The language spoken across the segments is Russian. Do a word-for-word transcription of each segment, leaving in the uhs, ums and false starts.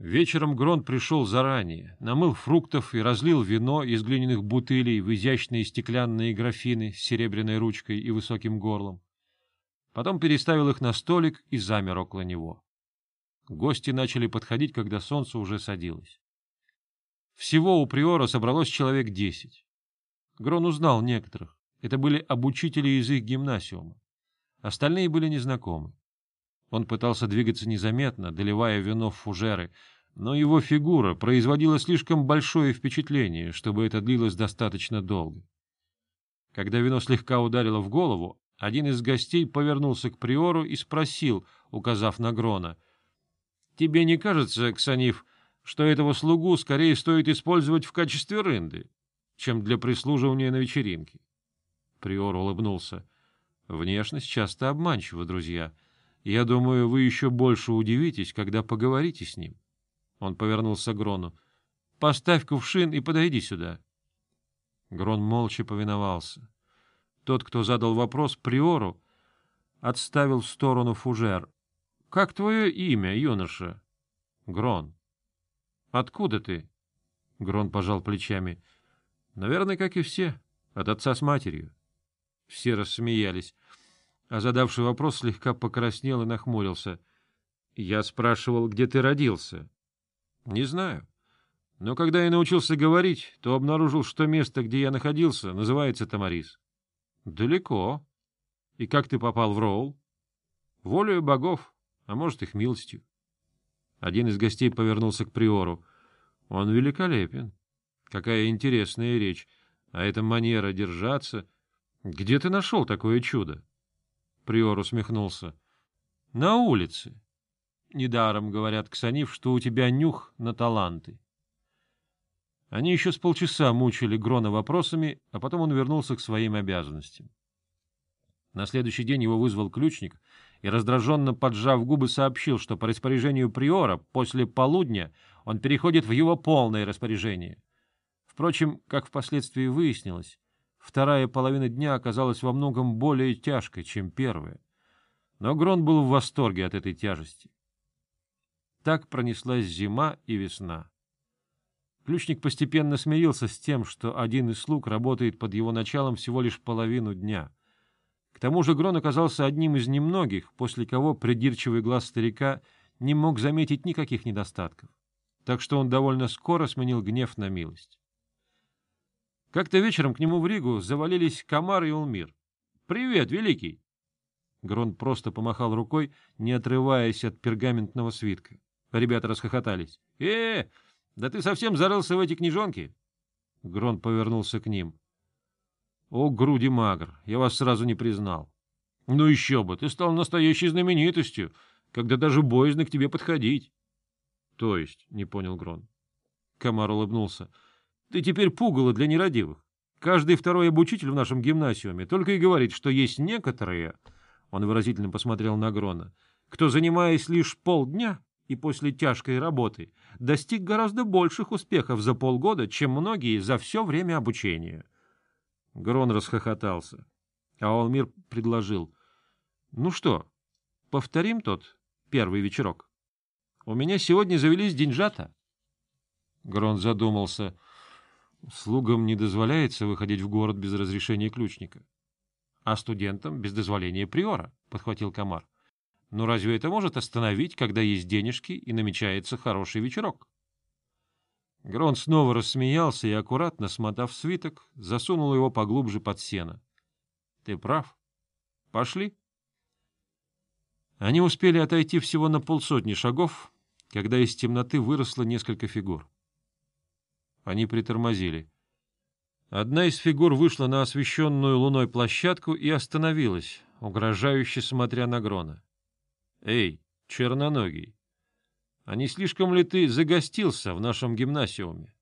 Вечером Грон пришел заранее, намыл фруктов и разлил вино из глиняных бутылей в изящные стеклянные графины с серебряной ручкой и высоким горлом. Потом переставил их на столик и замер около него. Гости начали подходить, когда солнце уже садилось. Всего у приора собралось человек десять. Грон узнал некоторых. Это были обучители из их гимнасиума. Остальные были незнакомы. Он пытался двигаться незаметно, доливая вино в фужеры, но его фигура производила слишком большое впечатление, чтобы это длилось достаточно долго. Когда вино слегка ударило в голову, один из гостей повернулся к приору и спросил, указав на Грона: — Тебе не кажется, Ксаниф, что этого слугу скорее стоит использовать в качестве рынды, чем для прислуживания на вечеринке? Приор улыбнулся. — Внешность часто обманчива, друзья. Я думаю, вы еще больше удивитесь, когда поговорите с ним. Он повернулся к Грону. — Поставь кувшин и подойди сюда. Грон молча повиновался. Тот, кто задал вопрос приору, отставил в сторону фужер. — Как твое имя, юноша? — Грон. — Откуда ты? Грон пожал плечами. — Наверное, как и все, от отца с матерью. Все рассмеялись. А задавший вопрос слегка покраснел и нахмурился. — Я спрашивал, где ты родился? — Не знаю. Но когда я научился говорить, то обнаружил, что место, где я находился, называется Тамарис. — Далеко. И как ты попал в Роул? — Волею богов, а может, их милостью. Один из гостей повернулся к приору. — Он великолепен. Какая интересная речь. А эта манера держаться... Где ты нашел такое чудо? Приор усмехнулся. — На улице. Недаром говорят, Ксаниф, что у тебя нюх на таланты. Они еще с полчаса мучили Грона вопросами, а потом он вернулся к своим обязанностям. На следующий день его вызвал ключник и, раздраженно поджав губы, сообщил, что по распоряжению приора после полудня он переходит в его полное распоряжение. Впрочем, как впоследствии выяснилось, вторая половина дня оказалась во многом более тяжкой, чем первая. Но Грон был в восторге от этой тяжести. Так пронеслась зима и весна. Ключник постепенно смирился с тем, что один из слуг работает под его началом всего лишь половину дня. К тому же Грон оказался одним из немногих, после кого придирчивый глаз старика не мог заметить никаких недостатков. Так что он довольно скоро сменил гнев на милость. Как-то вечером к нему в Ригу завалились Камар и Улмир. — Привет, великий! Грон просто помахал рукой, не отрываясь от пергаментного свитка. Ребята расхохотались. — Э, да ты совсем зарылся в эти книжонки? Грон повернулся к ним. — О, груди магр, я вас сразу не признал. — Ну еще бы, ты стал настоящей знаменитостью, когда даже боязно к тебе подходить. — То есть, — не понял Грон. Камар улыбнулся. — Ты теперь пугало для нерадивых. Каждый второй обучитель в нашем гимнасиуме только и говорит, что есть некоторые, он выразительно посмотрел на Грона, кто, занимаясь лишь полдня и после тяжкой работы, достиг гораздо больших успехов за полгода, чем многие за все время обучения. Грон расхохотался, а Олмир предложил: — Ну что, повторим тот первый вечерок? У меня сегодня завелись деньжата. Грон задумался. Слугам не дозволяется выходить в город без разрешения ключника. — А студентам без дозволения приора, — подхватил Камар. — Но разве это может остановить, когда есть денежки и намечается хороший вечерок? Грон снова рассмеялся и, аккуратно смотав свиток, засунул его поглубже под сено. — Ты прав. Пошли. Они успели отойти всего на полсотни шагов, когда из темноты выросло несколько фигур. Они притормозили. Одна из фигур вышла на освещенную луной площадку и остановилась, угрожающе смотря на Грона. — Эй, черноногий, а не слишком ли ты загостился в нашем гимнасиуме?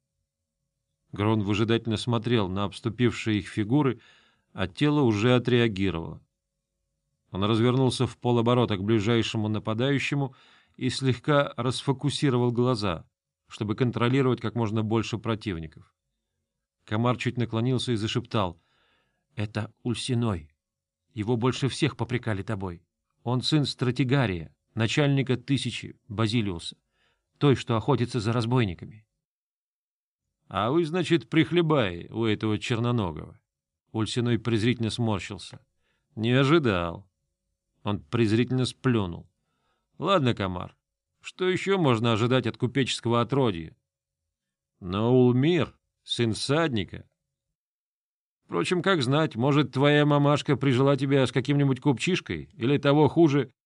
Грон выжидательно смотрел на обступившие их фигуры, а тело уже отреагировало. Он развернулся в полоборота к ближайшему нападающему и слегка расфокусировал глаза, чтобы контролировать как можно больше противников. Камар чуть наклонился и зашептал: — Это Ульсиной. Его больше всех попрекали тобой. Он сын Стратигария, начальника тысячи, Базилиуса. той, что охотится за разбойниками. — А вы, значит, прихлебай у этого черноногого. Ульсиной презрительно сморщился. — Не ожидал. Он презрительно сплюнул. — Ладно, Комар, что еще можно ожидать от купеческого отродья? Но Улмир, сын всадника. Впрочем, как знать, может, твоя мамашка прижила тебя с каким-нибудь купчишкой, или того хуже,